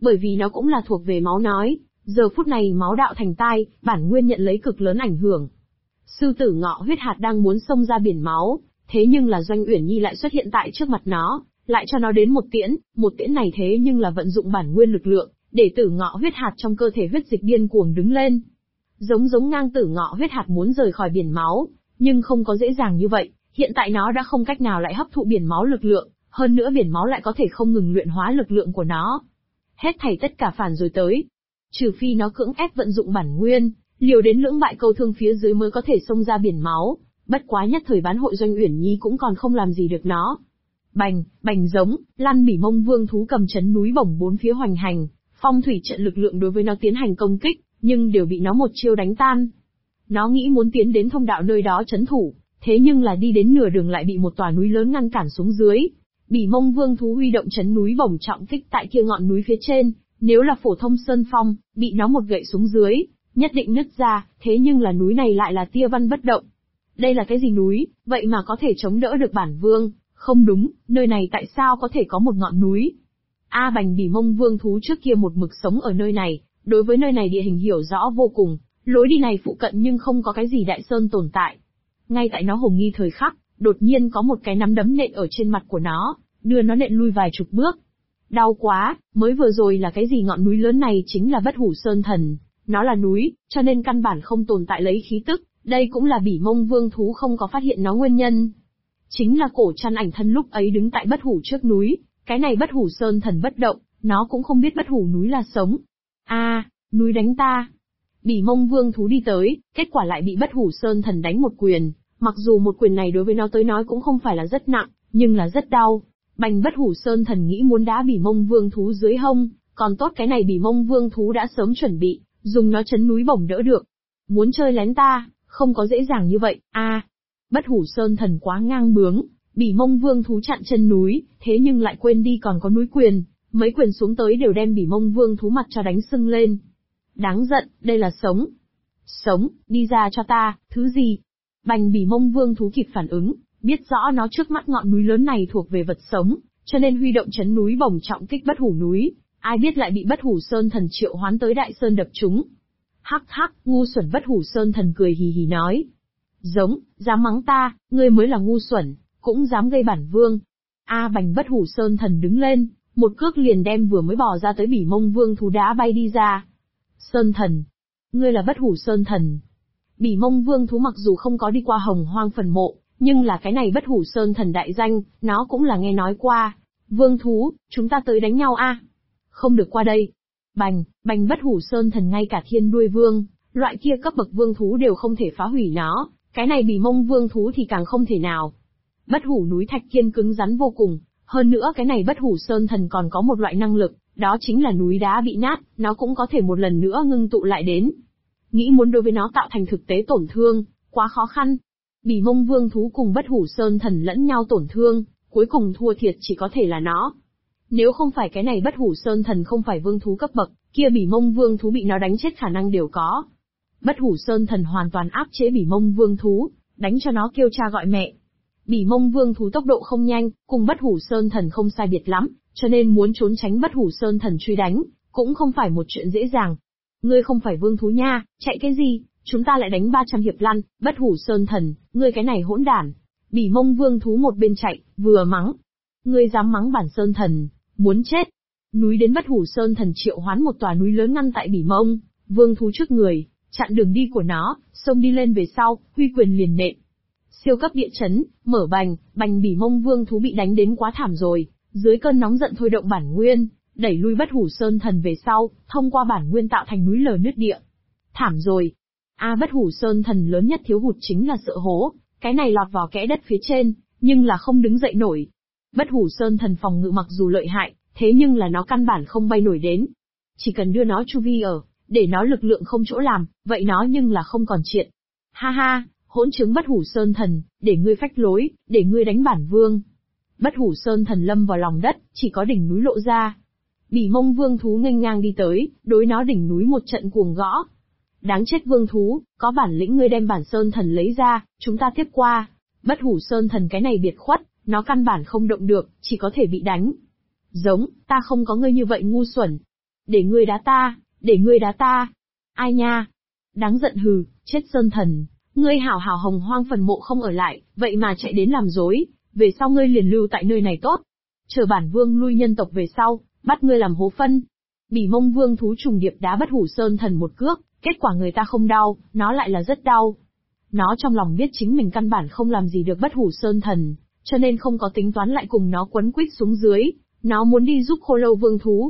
bởi vì nó cũng là thuộc về máu nói, giờ phút này máu đạo thành tai, bản nguyên nhận lấy cực lớn ảnh hưởng. Sư tử Ngọ Huyết Hạt đang muốn xông ra biển máu, thế nhưng là Doanh Uyển Nhi lại xuất hiện tại trước mặt nó, lại cho nó đến một tiễn này thế nhưng là vận dụng bản nguyên lực lượng, để Tử Ngọ Huyết Hạt trong cơ thể huyết dịch điên cuồng đứng lên. Giống ngang Tử Ngọ Huyết Hạt muốn rời khỏi biển máu, nhưng không có dễ dàng như vậy, hiện tại nó đã không cách nào lại hấp thụ biển máu lực lượng, hơn nữa biển máu lại có thể không ngừng luyện hóa lực lượng của nó. Hết thảy tất cả phản rồi tới. Trừ phi nó cưỡng ép vận dụng bản nguyên, liều đến lưỡng bại câu thương phía dưới mới có thể xông ra biển máu, bất quá nhất thời bán hội Doanh Uyển Nhi cũng còn không làm gì được nó. Bành giống, Lăn Bỉ Mông Vương thú cầm chấn núi bổng bốn phía hoành hành, phong thủy trận lực lượng đối với nó tiến hành công kích, nhưng đều bị nó một chiêu đánh tan. Nó nghĩ muốn tiến đến thông đạo nơi đó trấn thủ, thế nhưng là đi đến nửa đường lại bị một tòa núi lớn ngăn cản xuống dưới. Bỉ Mông Vương thú huy động chấn núi bổng trọng kích tại kia ngọn núi phía trên, nếu là phổ thông sơn phong, bị nó một gậy xuống dưới, nhất định nứt ra, thế nhưng là núi này lại là tia văn bất động. Đây là cái gì núi, vậy mà có thể chống đỡ được bản vương? Không đúng, nơi này tại sao có thể có một ngọn núi? Bành Bỉ Mông Vương thú trước kia một mực sống ở nơi này, đối với nơi này địa hình hiểu rõ vô cùng, lối đi này phụ cận nhưng không có cái gì đại sơn tồn tại. Ngay tại nó hồ nghi thời khắc, đột nhiên có một cái nắm đấm nện ở trên mặt của nó, đưa nó nện lui vài chục bước. Đau quá, mới vừa rồi là cái gì ngọn núi lớn này chính là Bất Hủ Sơn Thần, nó là núi, cho nên căn bản không tồn tại lấy khí tức, đây cũng là Bỉ Mông Vương thú không có phát hiện nó nguyên nhân. Chính là cổ Trăn Ảnh thân lúc ấy đứng tại Bất Hủ trước núi, cái này Bất Hủ Sơn Thần bất động, nó cũng không biết Bất Hủ núi là sống. Núi đánh ta. Bỉ Mông Vương thú đi tới, kết quả lại bị Bất Hủ Sơn Thần đánh một quyền, mặc dù một quyền này đối với nó tới nói cũng không phải là rất nặng, nhưng là rất đau. Bành Bất Hủ Sơn Thần nghĩ muốn đá Bỉ Mông Vương thú dưới hông, còn tốt cái này Bỉ Mông Vương thú đã sớm chuẩn bị, dùng nó chấn núi bổng đỡ được. Muốn chơi lén ta, không có dễ dàng như vậy. Bất Hủ Sơn Thần quá ngang bướng, Bỉ Mông Vương thú chặn chân núi, thế nhưng lại quên đi còn có núi quyền, mấy quyền xuống tới đều đem Bỉ Mông Vương thú mặt cho đánh sưng lên. Đáng giận, đây là sống. Sống, đi ra cho ta, thứ gì? Bành Bỉ Mông Vương thú kịp phản ứng, biết rõ nó trước mắt ngọn núi lớn này thuộc về vật sống, cho nên huy động chấn núi bổng trọng kích Bất Hủ núi, ai biết lại bị Bất Hủ Sơn Thần triệu hoán tới Đại Sơn đập trúng. Hắc hắc, ngu xuẩn. Bất Hủ Sơn Thần cười hì hì nói. Giống, dám mắng ta, ngươi mới là ngu xuẩn, cũng dám gây bản vương. Bành Bất Hủ Sơn Thần đứng lên, một cước liền đem vừa mới bò ra tới Bỉ Mông Vương thú đá bay đi ra. Sơn Thần, ngươi là Bất Hủ Sơn Thần. Bỉ Mông Vương thú mặc dù không có đi qua Hồng Hoang phần mộ, nhưng là cái này Bất Hủ Sơn Thần đại danh, nó cũng là nghe nói qua. Vương thú, chúng ta tới đánh nhau Không được qua đây. Bành Bất Hủ Sơn Thần ngay cả Thiên Đuôi Vương, loại kia cấp bậc vương thú đều không thể phá hủy nó, cái này Bỉ Mông Vương thú thì càng không thể nào. Bất Hủ núi thạch kiên cứng rắn vô cùng, hơn nữa cái này Bất Hủ Sơn Thần còn có một loại năng lực, đó chính là núi đá bị nát, nó cũng có thể một lần nữa ngưng tụ lại đến. Nghĩ muốn đối với nó tạo thành thực tế tổn thương, quá khó khăn. Bỉ Mông Vương thú cùng Bất Hủ Sơn Thần lẫn nhau tổn thương, cuối cùng thua thiệt chỉ có thể là nó. Nếu không phải cái này Bất Hủ Sơn Thần không phải vương thú cấp bậc, kia Bỉ Mông Vương thú bị nó đánh chết khả năng đều có. Bất Hủ Sơn Thần hoàn toàn áp chế Bỉ Mông Vương thú, đánh cho nó kêu cha gọi mẹ. Bỉ Mông Vương thú tốc độ không nhanh, cùng Bất Hủ Sơn Thần không sai biệt lắm, cho nên muốn trốn tránh Bất Hủ Sơn Thần truy đánh, cũng không phải một chuyện dễ dàng. Ngươi không phải vương thú nha, chạy cái gì, chúng ta lại đánh 300 hiệp lăn. Bất Hủ Sơn Thần, ngươi cái này hỗn đản. Bỉ Mông Vương thú một bên chạy, vừa mắng. Ngươi dám mắng bản Sơn Thần, muốn chết. Núi đến Bất Hủ Sơn Thần triệu hoán một tòa núi lớn ngăn tại Bỉ Mông Vương thú trước người, chặn đường đi của nó, xông đi lên về sau, huy quyền liền nện. Siêu cấp địa chấn, mở bành Bỉ Mông Vương thú bị đánh đến quá thảm rồi, dưới cơn nóng giận thôi động bản nguyên, đẩy lui Bất Hủ Sơn Thần về sau, thông qua bản nguyên tạo thành núi lở nứt địa. Thảm rồi. Bất Hủ Sơn Thần lớn nhất thiếu hụt chính là sợ hố, cái này lọt vào kẽ đất phía trên, nhưng là không đứng dậy nổi. Bất Hủ Sơn Thần phòng ngự mặc dù lợi hại, thế nhưng là nó căn bản không bay nổi đến. Chỉ cần đưa nó chu vi ở, để nó lực lượng không chỗ làm, vậy nó nhưng là không còn chuyện. Ha ha, hỗn chứng Bất Hủ Sơn Thần, để ngươi phách lối, để ngươi đánh bản vương. Bất Hủ Sơn Thần lâm vào lòng đất, chỉ có đỉnh núi lộ ra. Bỉ Mông Vương thú nghênh ngang đi tới, đối nó đỉnh núi một trận cuồng gõ. Đáng chết vương thú, có bản lĩnh ngươi đem bản Sơn Thần lấy ra, chúng ta tiếp qua. Bất Hủ Sơn Thần cái này biệt khuất, nó căn bản không động được, chỉ có thể bị đánh. Giống, ta không có ngươi như vậy ngu xuẩn. Để ngươi đá ta, để ngươi đá ta. Ai nha? Đáng giận hừ, chết Sơn Thần, ngươi hảo hảo hồng hoang phần mộ không ở lại, vậy mà chạy đến làm rối, về sau ngươi liền lưu tại nơi này tốt. Chờ bản vương lui nhân tộc về sau, bắt ngươi làm hố phân. Bỉ Mông Vương thú trùng điệp đá Bất Hủ Sơn Thần một cước, kết quả người ta không đau, nó lại là rất đau. Nó trong lòng biết chính mình căn bản không làm gì được Bất Hủ Sơn Thần, cho nên không có tính toán lại cùng nó quấn quýt xuống dưới, nó muốn đi giúp Khô Lâu Vương thú.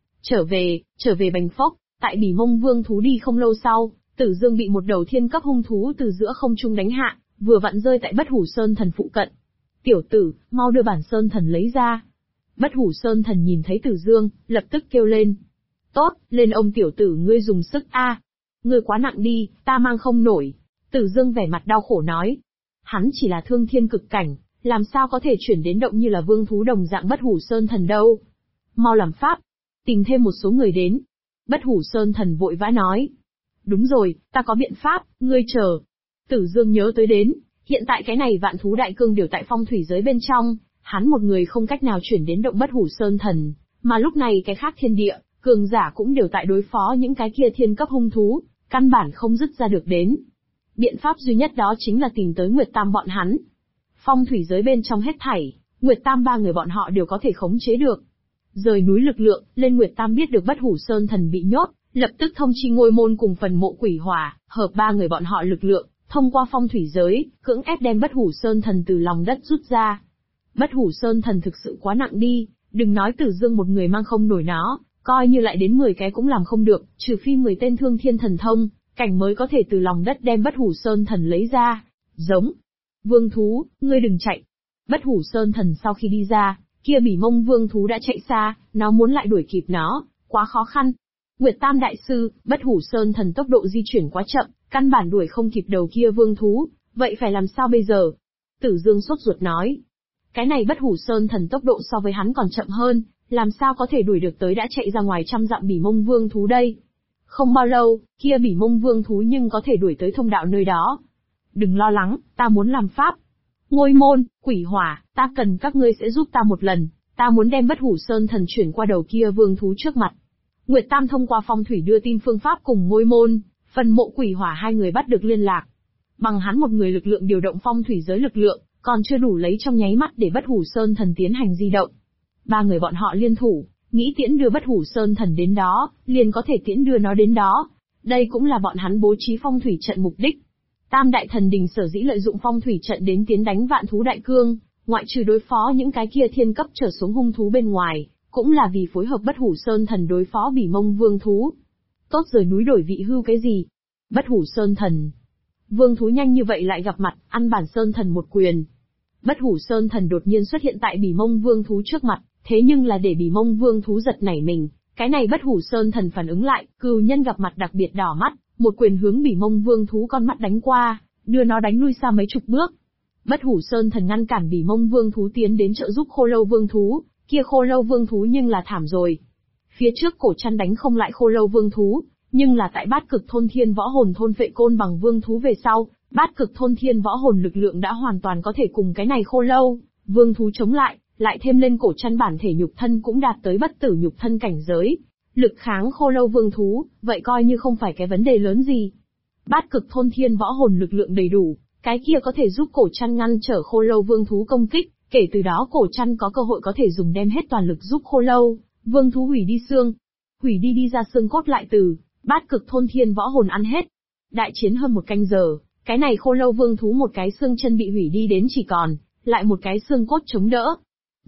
Trở về Bành Phốc, tại Bỉ Mông Vương thú đi không lâu sau, Tử Dương bị một đầu thiên cấp hung thú từ giữa không trung đánh hạ, vừa vặn rơi tại Bất Hủ Sơn Thần phụ cận. Tiểu tử, mau đưa bản Sơn Thần lấy ra. Bất Hủ Sơn Thần nhìn thấy Tử Dương, lập tức kêu lên. Tốt, lên ông tiểu tử ngươi dùng sức a. Ngươi quá nặng đi, ta mang không nổi. Tử Dương vẻ mặt đau khổ nói. Hắn chỉ là thương thiên cực cảnh, làm sao có thể chuyển đến động như là vương thú đồng dạng Bất Hủ Sơn Thần đâu. Mau làm pháp, tìm thêm một số người đến. Bất Hủ Sơn Thần vội vã nói. Đúng rồi, ta có biện pháp, ngươi chờ. Tử Dương nhớ tới đến, hiện tại cái này vạn thú đại cương đều tại phong thủy giới bên trong, hắn một người không cách nào chuyển đến động Bất Hủ Sơn Thần, mà lúc này cái khác thiên địa, cường giả cũng đều tại đối phó những cái kia thiên cấp hung thú, căn bản không dứt ra được đến. Biện pháp duy nhất đó chính là tìm tới Nguyệt Tam bọn hắn. Phong thủy giới bên trong hết thảy, Nguyệt Tam ba người bọn họ đều có thể khống chế được. Rời núi lực lượng, lên Nguyệt Tam biết được Bất Hủ Sơn Thần bị nhốt, lập tức thông chi Ngôi Môn cùng phần mộ quỷ hỏa, hợp ba người bọn họ lực lượng, thông qua phong thủy giới, cưỡng ép đem Bất Hủ Sơn Thần từ lòng đất rút ra. Bất Hủ Sơn Thần thực sự quá nặng đi, đừng nói Tử Dương một người mang không nổi nó, coi như lại đến 10 cái cũng làm không được, trừ phi 10 tên thương thiên thần thông, cảnh mới có thể từ lòng đất đem Bất Hủ Sơn Thần lấy ra. Giống. Vương thú, ngươi đừng chạy. Bất Hủ Sơn Thần sau khi đi ra, kia Bỉ Mông Vương thú đã chạy xa, nó muốn lại đuổi kịp nó, quá khó khăn. Nguyệt Tam đại sư, Bất Hủ Sơn Thần tốc độ di chuyển quá chậm, căn bản đuổi không kịp đầu kia vương thú, vậy phải làm sao bây giờ? Tử Dương sốt ruột nói. Cái này Bất Hủ Sơn Thần tốc độ so với hắn còn chậm hơn, làm sao có thể đuổi được tới đã chạy ra ngoài trăm dặm Bỉ Mông Vương thú đây? Không bao lâu, kia Bỉ Mông Vương thú nhưng có thể đuổi tới thông đạo nơi đó. Đừng lo lắng, ta muốn làm pháp. Ngôi Môn, quỷ hỏa, ta cần các ngươi sẽ giúp ta một lần, ta muốn đem Bất Hủ Sơn Thần chuyển qua đầu kia vương thú trước mặt. Nguyệt Tam thông qua phong thủy đưa tin phương pháp cùng Ngôi Môn, phần mộ quỷ hỏa hai người bắt được liên lạc. Bằng hắn một người lực lượng điều động phong thủy giới lực lượng, còn chưa đủ lấy trong nháy mắt để Bất Hủ Sơn Thần tiến hành di động. Ba người bọn họ liên thủ, nghĩ tiễn đưa Bất Hủ Sơn Thần đến đó, liền có thể tiễn đưa nó đến đó. Đây cũng là bọn hắn bố trí phong thủy trận mục đích. Tam đại thần đình sở dĩ lợi dụng phong thủy trận đến tiến đánh vạn thú đại cương, ngoại trừ đối phó những cái kia thiên cấp trở xuống hung thú bên ngoài, cũng là vì phối hợp Bất Hủ Sơn Thần đối phó Bỉ Mông Vương thú. Tốt rời núi đổi vị hưu cái gì? Bất Hủ Sơn Thần. Vương thú nhanh như vậy lại gặp mặt, ăn bản Sơn Thần một quyền. Bất Hủ Sơn Thần đột nhiên xuất hiện tại Bỉ Mông Vương thú trước mặt, thế nhưng là để Bỉ Mông Vương thú giật nảy mình. Cái này Bất Hủ Sơn Thần phản ứng lại, cừu nhân gặp mặt đặc biệt đỏ mắt, một quyền hướng Bỉ Mông Vương thú con mắt đánh qua, đưa nó đánh lui xa mấy chục bước. Bất Hủ Sơn Thần ngăn cản Bỉ Mông Vương thú tiến đến trợ giúp Khô Lâu Vương thú, kia Khô Lâu Vương thú nhưng là thảm rồi. Phía trước cổ chăn đánh không lại Khô Lâu Vương thú, nhưng là tại Bát Cực Thôn Thiên Võ Hồn thôn phệ côn bằng vương thú về sau, Bát Cực Thôn Thiên Võ Hồn lực lượng đã hoàn toàn có thể cùng cái này Khô Lâu Vương thú chống lại thêm lên cổ chăn bản thể nhục thân cũng đạt tới bất tử nhục thân cảnh giới, lực kháng Khô Lâu Vương thú, vậy coi như không phải cái vấn đề lớn gì. Bát Cực Thôn Thiên Võ Hồn lực lượng đầy đủ, cái kia có thể giúp cổ chăn ngăn trở Khô Lâu Vương thú công kích, kể từ đó cổ chăn có cơ hội có thể dùng đem hết toàn lực giúp Khô Lâu Vương thú hủy đi xương, hủy đi ra xương cốt lại từ Bát Cực Thôn Thiên Võ Hồn ăn hết. Đại chiến hơn một canh giờ, cái này Khô Lâu Vương thú một cái xương chân bị hủy đi đến chỉ còn lại một cái xương cốt chống đỡ.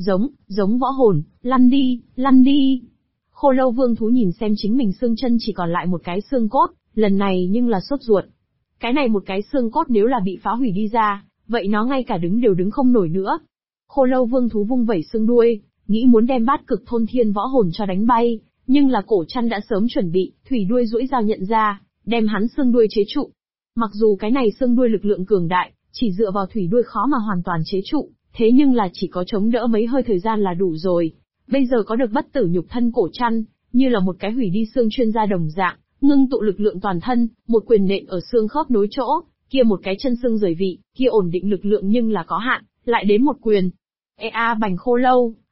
Giống võ hồn, lăn đi. Khô Lâu Vương thú nhìn xem chính mình xương chân chỉ còn lại một cái xương cốt, lần này nhưng là sốt ruột. Cái này một cái xương cốt nếu là bị phá hủy đi ra, vậy nó ngay cả đứng đều đứng không nổi nữa. Khô Lâu Vương thú vung vẩy xương đuôi, nghĩ muốn đem Bát Cực Thôn Thiên Võ Hồn cho đánh bay, nhưng là cổ chăn đã sớm chuẩn bị, thủy đuôi duỗi dao nhận ra, đem hắn xương đuôi chế trụ. Mặc dù cái này xương đuôi lực lượng cường đại, chỉ dựa vào thủy đuôi khó mà hoàn toàn chế trụ, thế nhưng là chỉ có chống đỡ mấy hơi thời gian là đủ rồi. Bây giờ có được bất tử nhục thân cổ chăn, như là một cái hủy đi xương chuyên gia đồng dạng, ngưng tụ lực lượng toàn thân, một quyền nện ở xương khớp nối chỗ, kia một cái chân xương rời vị, kia ổn định lực lượng nhưng là có hạn, lại đến một quyền. Bành Khô Lâu,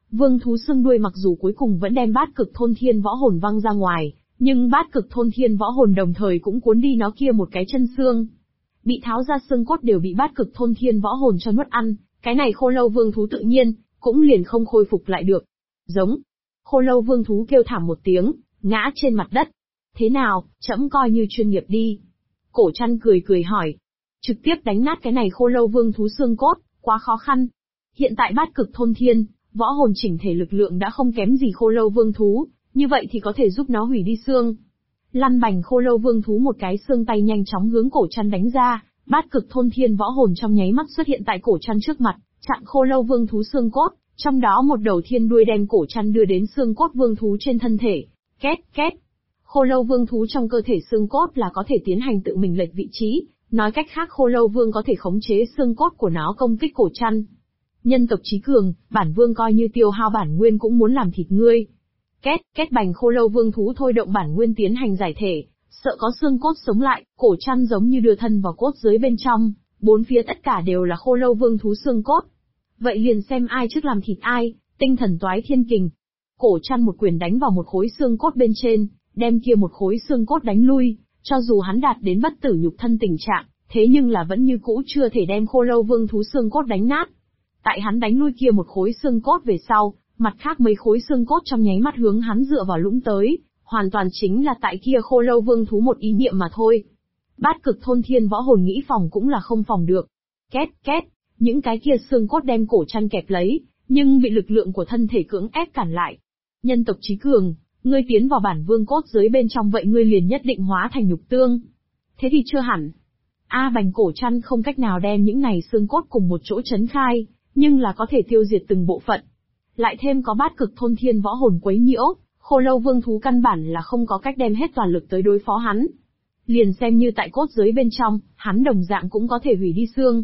Vương thú xương đuôi mặc dù cuối cùng vẫn đem bát cực thôn thiên võ hồn văng ra ngoài, nhưng bát cực thôn thiên võ hồn đồng thời cũng cuốn đi nó kia một cái chân xương. Bị tháo ra xương cốt đều bị bát cực thôn thiên võ hồn cho nuốt ăn, cái này khô lâu vương thú tự nhiên, cũng liền không khôi phục lại được. Giống. Khô lâu vương thú kêu thảm một tiếng, ngã trên mặt đất. Thế nào, trẫm coi như chuyên nghiệp đi. Cổ Trăn cười cười hỏi. Trực tiếp đánh nát cái này khô lâu vương thú xương cốt, quá khó khăn. Hiện tại bát cực thôn thiên, võ hồn chỉnh thể lực lượng đã không kém gì khô lâu vương thú, như vậy thì có thể giúp nó hủy đi xương. Lăn bành khô lâu vương thú một cái xương tay nhanh chóng hướng Cổ Trăn đánh ra, bát cực thôn thiên võ hồn trong nháy mắt xuất hiện tại Cổ Trăn trước mặt, chặn khô lâu vương thú xương cốt, trong đó một đầu thiên đuôi đem Cổ Trăn đưa đến xương cốt vương thú trên thân thể. Két, két. Khô lâu vương thú trong cơ thể xương cốt là có thể tiến hành tự mình lệch vị trí, nói cách khác khô lâu vương có thể khống chế xương cốt của nó công kích Cổ Trăn. Nhân tộc trí cường, bản vương coi như tiêu hao bản nguyên cũng muốn làm thịt ngươi. Két, két bành khô lâu vương thú thôi động bản nguyên tiến hành giải thể, sợ có xương cốt sống lại, Cổ Trăn giống như đưa thân vào cốt dưới bên trong, bốn phía tất cả đều là khô lâu vương thú xương cốt. Vậy liền xem ai trước làm thịt ai, tinh thần toái thiên kình. Cổ Trăn một quyền đánh vào một khối xương cốt bên trên, đem kia một khối xương cốt đánh lui, cho dù hắn đạt đến bất tử nhục thân tình trạng, thế nhưng là vẫn như cũ chưa thể đem khô lâu vương thú xương cốt đánh nát. Tại hắn đánh lui kia một khối xương cốt về sau, mặt khác mấy khối xương cốt trong nháy mắt hướng hắn dựa vào lũng tới, hoàn toàn chính là tại kia khô lâu vương thú một ý niệm mà thôi. Bát cực thôn thiên võ hồn nghĩ phòng cũng là không phòng được. Két, két, những cái kia xương cốt đem Cổ Trăn kẹp lấy, nhưng bị lực lượng của thân thể cưỡng ép cản lại. Nhân tộc trí cường, ngươi tiến vào bản vương cốt dưới bên trong vậy ngươi liền nhất định hóa thành nhục tương. Thế thì chưa hẳn. Bành Cổ Trăn không cách nào đem những này xương cốt cùng một chỗ chấn khai, nhưng là có thể tiêu diệt từng bộ phận. Lại thêm có bát cực thôn thiên võ hồn quấy nhiễu, khô lâu vương thú căn bản là không có cách đem hết toàn lực tới đối phó hắn. Liền xem như tại cốt dưới bên trong, hắn đồng dạng cũng có thể hủy đi xương.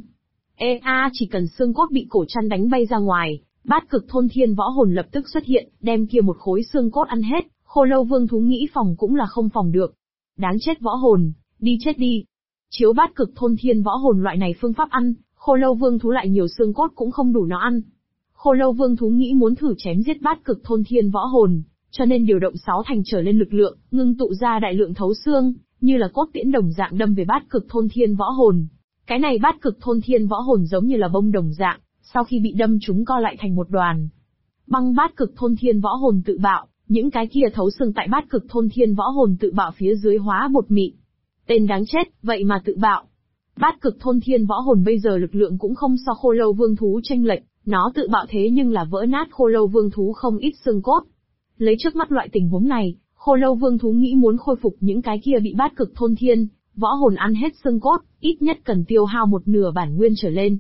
Chỉ cần xương cốt bị Cổ Trăn đánh bay ra ngoài, bát cực thôn thiên võ hồn lập tức xuất hiện, đem kia một khối xương cốt ăn hết, khô lâu vương thú nghĩ phòng cũng là không phòng được. Đáng chết võ hồn, đi chết đi. Chiếu bát cực thôn thiên võ hồn loại này phương pháp ăn, khô lâu vương thú lại nhiều xương cốt cũng không đủ nó ăn. Khô lâu vương thú nghĩ muốn thử chém giết bát cực thôn thiên võ hồn, cho nên điều động 6 thành trở lên lực lượng, ngưng tụ ra đại lượng thấu xương, như là cốt tiễn đồng dạng đâm về bát cực thôn thiên võ hồn. Cái này bát cực thôn thiên võ hồn giống như là bông đồng dạng, sau khi bị đâm chúng co lại thành một đoàn. Băng bát cực thôn thiên võ hồn tự bạo, những cái kia thấu xương tại bát cực thôn thiên võ hồn tự bạo phía dưới hóa bột mịn. Tên đáng chết, vậy mà tự bạo. Bát cực thôn thiên võ hồn bây giờ lực lượng cũng không so khô lâu vương thú chênh lệch, nó tự bạo thế nhưng là vỡ nát khô lâu vương thú không ít xương cốt. Lấy trước mắt loại tình huống này, khô lâu vương thú nghĩ muốn khôi phục những cái kia bị bát cực thôn thiên võ hồn ăn hết xương cốt, ít nhất cần tiêu hao một nửa bản nguyên trở lên.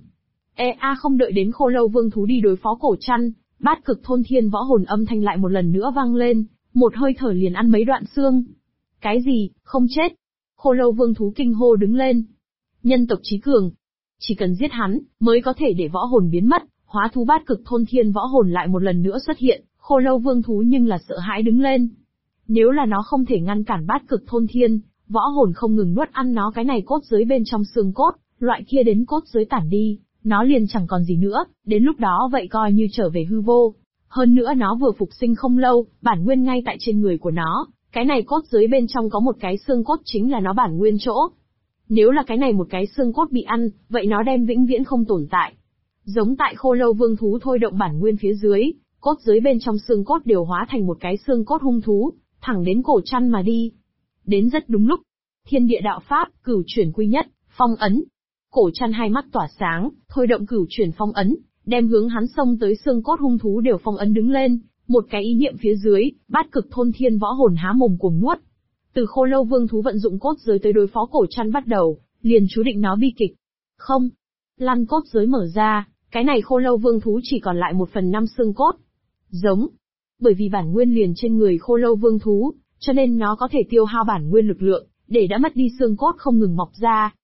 Không đợi đến khô lâu vương thú đi đối phó Cổ Trăn, bát cực thôn thiên võ hồn âm thanh lại một lần nữa vang lên, một hơi thở liền ăn mấy đoạn xương. Cái gì, không chết? Khô lâu vương thú kinh hô đứng lên. Nhân tộc trí cường, chỉ cần giết hắn, mới có thể để võ hồn biến mất, hóa thú bát cực thôn thiên võ hồn lại một lần nữa xuất hiện, khô lâu vương thú nhưng là sợ hãi đứng lên. Nếu là nó không thể ngăn cản bát cực thôn thiên, võ hồn không ngừng nuốt ăn nó cái này cốt dưới bên trong xương cốt, loại kia đến cốt dưới tản đi, nó liền chẳng còn gì nữa, đến lúc đó vậy coi như trở về hư vô. Hơn nữa nó vừa phục sinh không lâu, bản nguyên ngay tại trên người của nó, cái này cốt dưới bên trong có một cái xương cốt chính là nó bản nguyên chỗ. Nếu là cái này một cái xương cốt bị ăn, vậy nó đem vĩnh viễn không tồn tại. Giống tại khô lâu vương thú thôi động bản nguyên phía dưới, cốt dưới bên trong xương cốt đều hóa thành một cái xương cốt hung thú, thẳng đến Cổ Trăn mà đi. Đến rất đúng lúc. Thiên địa đạo pháp, cửu chuyển quy nhất, phong ấn. Cổ Trăn hai mắt tỏa sáng, thôi động cửu chuyển phong ấn, đem hướng hắn xông tới xương cốt hung thú đều phong ấn đứng lên, một cái ý niệm phía dưới, bát cực thôn thiên võ hồn há mồm cuồng nuốt. Từ khô lâu vương thú vận dụng cốt giới tới đối phó Cổ Trăn bắt đầu, liền chú định nó bi kịch. Không. Lăn cốt giới mở ra, cái này khô lâu vương thú chỉ còn lại 1/5 xương cốt. Giống. Bởi vì bản nguyên liền trên người khô lâu vương thú, cho nên nó có thể tiêu hao bản nguyên lực lượng, để đã mất đi xương cốt không ngừng mọc ra.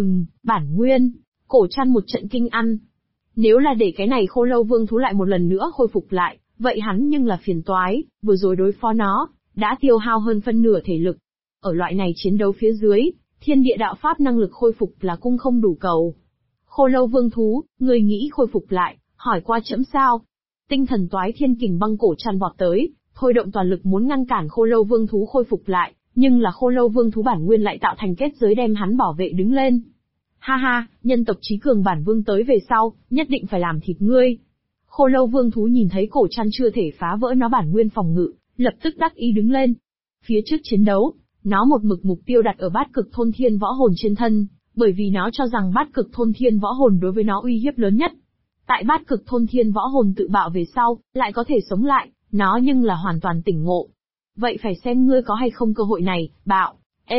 Bản nguyên. Cổ Trăn một trận kinh ăn. Nếu là để cái này khô lâu vương thú lại một lần nữa khôi phục lại, vậy hắn nhưng là phiền toái, vừa rồi đối phó nó, đã tiêu hao hơn phân nửa thể lực. Ở loại này chiến đấu phía dưới, thiên địa đạo pháp năng lực khôi phục là cung không đủ cầu. Khô lâu vương thú, người nghĩ khôi phục lại, hỏi qua trẫm sao? Tinh thần toái thiên kình băng cổ trăn vọt tới, thôi động toàn lực muốn ngăn cản khô lâu vương thú khôi phục lại, nhưng là khô lâu vương thú bản nguyên lại tạo thành kết giới đem hắn bảo vệ đứng lên. Ha ha, nhân tộc trí cường bản vương tới về sau, nhất định phải làm thịt ngươi. Khô lâu vương thú nhìn thấy cổ trăn chưa thể phá vỡ nó bản nguyên phòng ngự, lập tức đắc ý đứng lên. Phía trước chiến đấu, nó một mực mục tiêu đặt ở bát cực thôn thiên võ hồn trên thân, bởi vì nó cho rằng bát cực thôn thiên võ hồn đối với nó uy hiếp lớn nhất. Tại bát cực thôn thiên võ hồn tự bạo về sau, lại có thể sống lại, nó nhưng là hoàn toàn tỉnh ngộ. Vậy phải xem ngươi có hay không cơ hội này, bạo.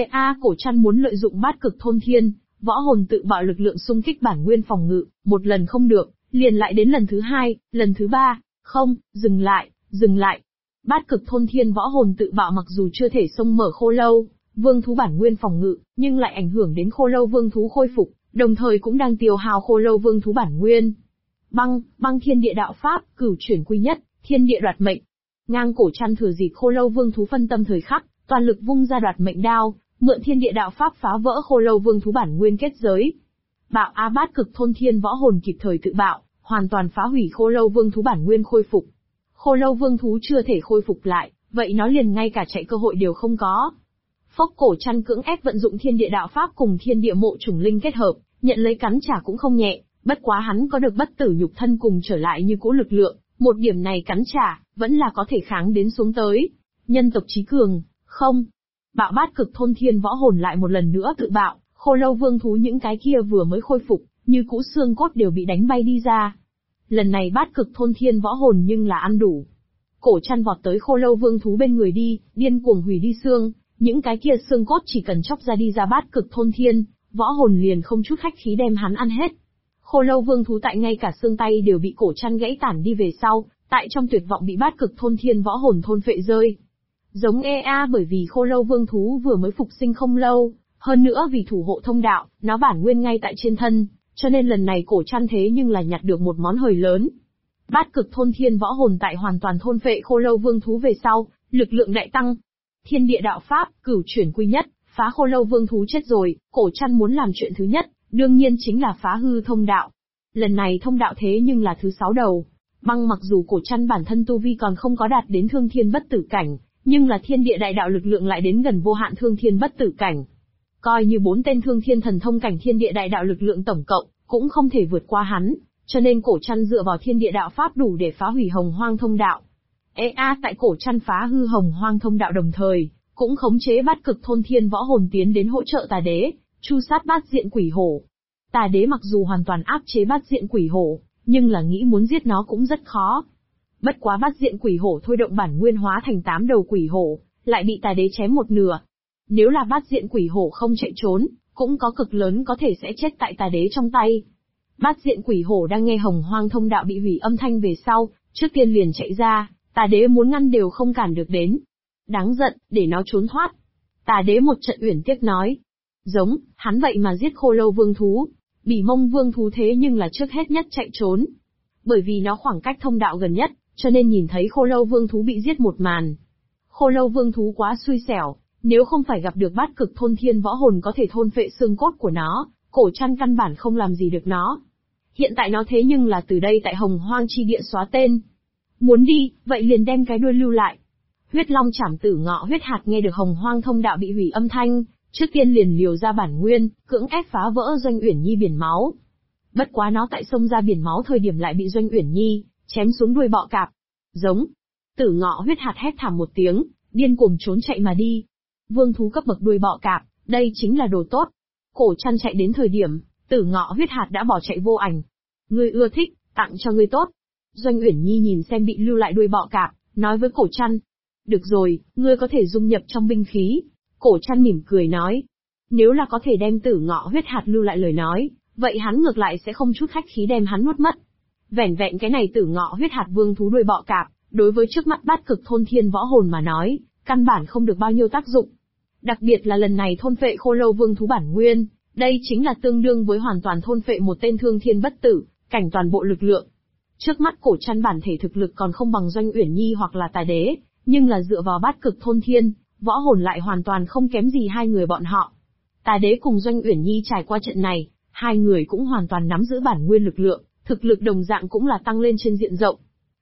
Cổ trăn muốn lợi dụng bát cực thôn thiên, võ hồn tự bạo lực lượng xung kích bản nguyên phòng ngự, một lần không được, liền lại đến lần thứ hai, lần thứ ba, không, dừng lại. Bát cực thôn thiên võ hồn tự bạo mặc dù chưa thể xông mở khô lâu vương thú bản nguyên phòng ngự, nhưng lại ảnh hưởng đến khô lâu vương thú khôi phục, đồng thời cũng đang tiêu hao khô lâu vương thú bản nguyên. Băng thiên địa đạo pháp, cửu chuyển quy nhất, thiên địa đoạt mệnh. Ngang cổ trăn thừa dịp khô lâu vương thú phân tâm thời khắc, toàn lực vung ra đoạt mệnh đao, mượn thiên địa đạo pháp phá vỡ khô lâu vương thú bản nguyên kết giới. Bạo A bát cực thôn thiên võ hồn kịp thời tự bạo, hoàn toàn phá hủy khô lâu vương thú bản nguyên khôi phục. Khô lâu vương thú chưa thể khôi phục lại, vậy nó liền ngay cả chạy cơ hội đều không có. Phốc cổ trăn cưỡng ép vận dụng thiên địa đạo pháp cùng thiên địa mộ trùng linh kết hợp, nhận lấy cắn trả cũng không nhẹ, bất quá hắn có được bất tử nhục thân cùng trở lại như cũ lực lượng, một điểm này cắn trả, vẫn là có thể kháng đến xuống tới. Nhân tộc trí cường, không. Bạo bát cực thôn thiên võ hồn lại một lần nữa tự bạo, khô lâu vương thú những cái kia vừa mới khôi phục, như cũ xương cốt đều bị đánh bay đi ra. Lần này bát cực thôn thiên võ hồn nhưng là ăn đủ. Cổ trăn vọt tới khô lâu vương thú bên người đi, điên cuồng hủy đi xương, những cái kia xương cốt chỉ cần chóc ra đi ra bát cực thôn thiên, võ hồn liền không chút khách khí đem hắn ăn hết. Khô lâu vương thú tại ngay cả xương tay đều bị cổ trăn gãy tản đi về sau, tại trong tuyệt vọng bị bát cực thôn thiên võ hồn thôn phệ rơi. Giống bởi vì khô lâu vương thú vừa mới phục sinh không lâu, hơn nữa vì thủ hộ thông đạo, nó bản nguyên ngay tại trên thân, cho nên lần này cổ trăn thế nhưng là nhặt được một món hời lớn. Bát cực thôn thiên võ hồn tại hoàn toàn thôn phệ khô lâu vương thú về sau, lực lượng đại tăng. Thiên địa đạo pháp, cửu chuyển quy nhất, phá khô lâu vương thú chết rồi, cổ trăn muốn làm chuyện thứ nhất, đương nhiên chính là phá hư thông đạo. Lần này thông đạo thế nhưng là thứ 6 đầu. Băng mặc dù cổ trăn bản thân tu vi còn không có đạt đến thương thiên bất tử cảnh, nhưng là thiên địa đại đạo lực lượng lại đến gần vô hạn thương thiên bất tử cảnh. Coi như 4 tên thương thiên thần thông cảnh thiên địa đại đạo lực lượng tổng cộng, cũng không thể vượt qua hắn, cho nên cổ trăn dựa vào thiên địa đạo pháp đủ để phá hủy hồng hoang thông đạo. Tại cổ trăn phá hư hồng hoang thông đạo đồng thời, cũng khống chế bát cực thôn thiên võ hồn tiến đến hỗ trợ tà đế, chu sát bát diện quỷ hổ. Tà đế mặc dù hoàn toàn áp chế bát diện quỷ hổ, nhưng là nghĩ muốn giết nó cũng rất khó. Bất quá bát diện quỷ hổ thôi động bản nguyên hóa thành 8 đầu quỷ hổ, lại bị tà đế chém một nửa. Nếu là bát diện quỷ hổ không chạy trốn, cũng có cực lớn có thể sẽ chết tại tà đế trong tay. Bát diện quỷ hổ đang nghe hồng hoang thông đạo bị hủy âm thanh về sau, trước tiên liền chạy ra, tà đế muốn ngăn đều không cản được đến. Đáng giận, để nó trốn thoát. Tà đế một trận uyển tiếc nói. Giống, hắn vậy mà giết khô lâu vương thú. Bỉ mông vương thú thế nhưng là trước hết nhất chạy trốn. Bởi vì nó khoảng cách thông đạo gần nhất, cho nên nhìn thấy khô lâu vương thú bị giết một màn. Khô lâu vương thú quá xui xẻo, nếu không phải gặp được bát cực thôn thiên võ hồn có thể thôn phệ xương cốt của nó, cổ trăn căn bản không làm gì được nó. Hiện tại nó thế nhưng là từ đây tại hồng hoang chi địa xóa tên. Muốn đi, vậy liền đem cái đuôi lưu lại. Huyết long chảm tử ngọ huyết hạt nghe được hồng hoang thông đạo bị hủy âm thanh, trước tiên liền liều ra bản nguyên, cưỡng ép phá vỡ Doanh Uyển Nhi biển máu. Bất quá nó tại sông ra biển máu thời điểm lại bị Doanh Uyển Nhi chém xuống đuôi bọ cạp. Giống. Tử ngọ huyết hạt hét thảm một tiếng, điên cuồng trốn chạy mà đi. Vương thú cấp bậc đuôi bọ cạp, đây chính là đồ tốt. Cổ trăn chạy đến thời điểm, tử ngọ huyết hạt đã bỏ chạy vô ảnh. Ngươi ưa thích, tặng cho ngươi tốt. Doanh Uyển Nhi nhìn xem bị lưu lại đuôi bọ cạp, nói với cổ trăn. Được rồi, ngươi có thể dung nhập trong binh khí. Cổ trăn mỉm cười nói. Nếu là có thể đem tử ngọ huyết hạt lưu lại lời nói, vậy hắn ngược lại sẽ không chút khách khí đem hắn nuốt mất. Vẻn vẹn cái này tử ngọ huyết hạt vương thú đuôi bọ cạp, đối với trước mắt bát cực thôn thiên võ hồn mà nói, căn bản không được bao nhiêu tác dụng. Đặc biệt là lần này thôn phệ khô lâu vương thú bản nguyên, đây chính là tương đương với hoàn toàn thôn phệ một tên thương thiên bất tử, cảnh toàn bộ lực lượng. Trước mắt cổ trăn bản thể thực lực còn không bằng Doanh Uyển Nhi hoặc là Tà Đế, nhưng là dựa vào bát cực thôn thiên, võ hồn lại hoàn toàn không kém gì hai người bọn họ. Tà Đế cùng Doanh Uyển Nhi trải qua trận này, hai người cũng hoàn toàn nắm giữ bản nguyên lực lượng, thực lực đồng dạng cũng là tăng lên trên diện rộng.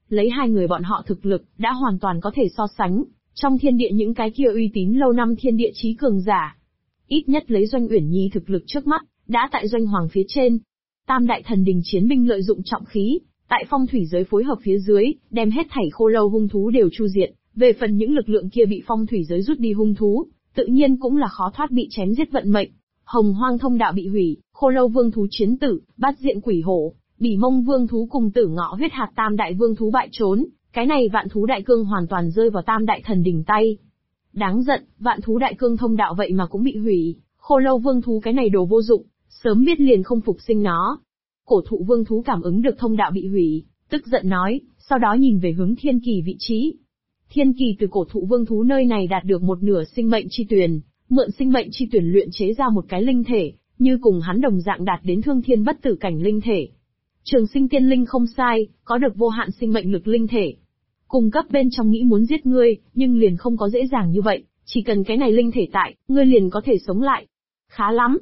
Lấy hai người bọn họ thực lực, đã hoàn toàn có thể so sánh, trong thiên địa những cái kia uy tín lâu năm thiên địa chí cường giả. Ít nhất lấy Doanh Uyển Nhi thực lực trước mắt, đã tại Doanh Hoàng phía trên. Tam đại thần đình chiến binh lợi dụng trọng khí, tại phong thủy giới phối hợp phía dưới, đem hết thảy khô lâu hung thú đều chu diệt. Về phần những lực lượng kia bị phong thủy giới rút đi hung thú, tự nhiên cũng là khó thoát bị chém giết vận mệnh. Hồng Hoang thông đạo bị hủy, khô lâu vương thú chiến tử, bát diện quỷ hổ, bỉ mông vương thú cùng tử ngọ huyết hạt tam đại vương thú bại trốn, cái này vạn thú đại cương hoàn toàn rơi vào tam đại thần đỉnh tay. Đáng giận, vạn thú đại cương thông đạo vậy mà cũng bị hủy, khô lâu vương thú cái này đồ vô dụng, sớm biết liền không phục sinh nó. Cổ thụ vương thú cảm ứng được thông đạo bị hủy, tức giận nói, sau đó nhìn về hướng thiên kỳ vị trí. Thiên kỳ từ cổ thụ vương thú nơi này đạt được một nửa sinh mệnh chi tuyển, mượn sinh mệnh chi tuyển luyện chế ra một cái linh thể, như cùng hắn đồng dạng đạt đến thương thiên bất tử cảnh linh thể. Trường sinh tiên linh không sai, có được vô hạn sinh mệnh lực linh thể. Cung cấp bên trong nghĩ muốn giết ngươi, nhưng liền không có dễ dàng như vậy, chỉ cần cái này linh thể tại, ngươi liền có thể sống lại. Khá lắm.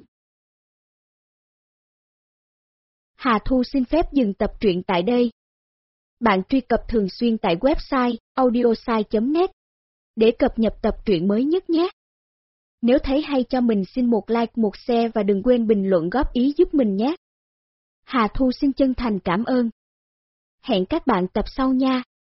Hà Thu xin phép dừng tập truyện tại đây. Bạn truy cập thường xuyên tại website audiosai.net để cập nhật tập truyện mới nhất nhé. Nếu thấy hay cho mình xin một like một share và đừng quên bình luận góp ý giúp mình nhé. Hà Thu xin chân thành cảm ơn. Hẹn các bạn tập sau nha.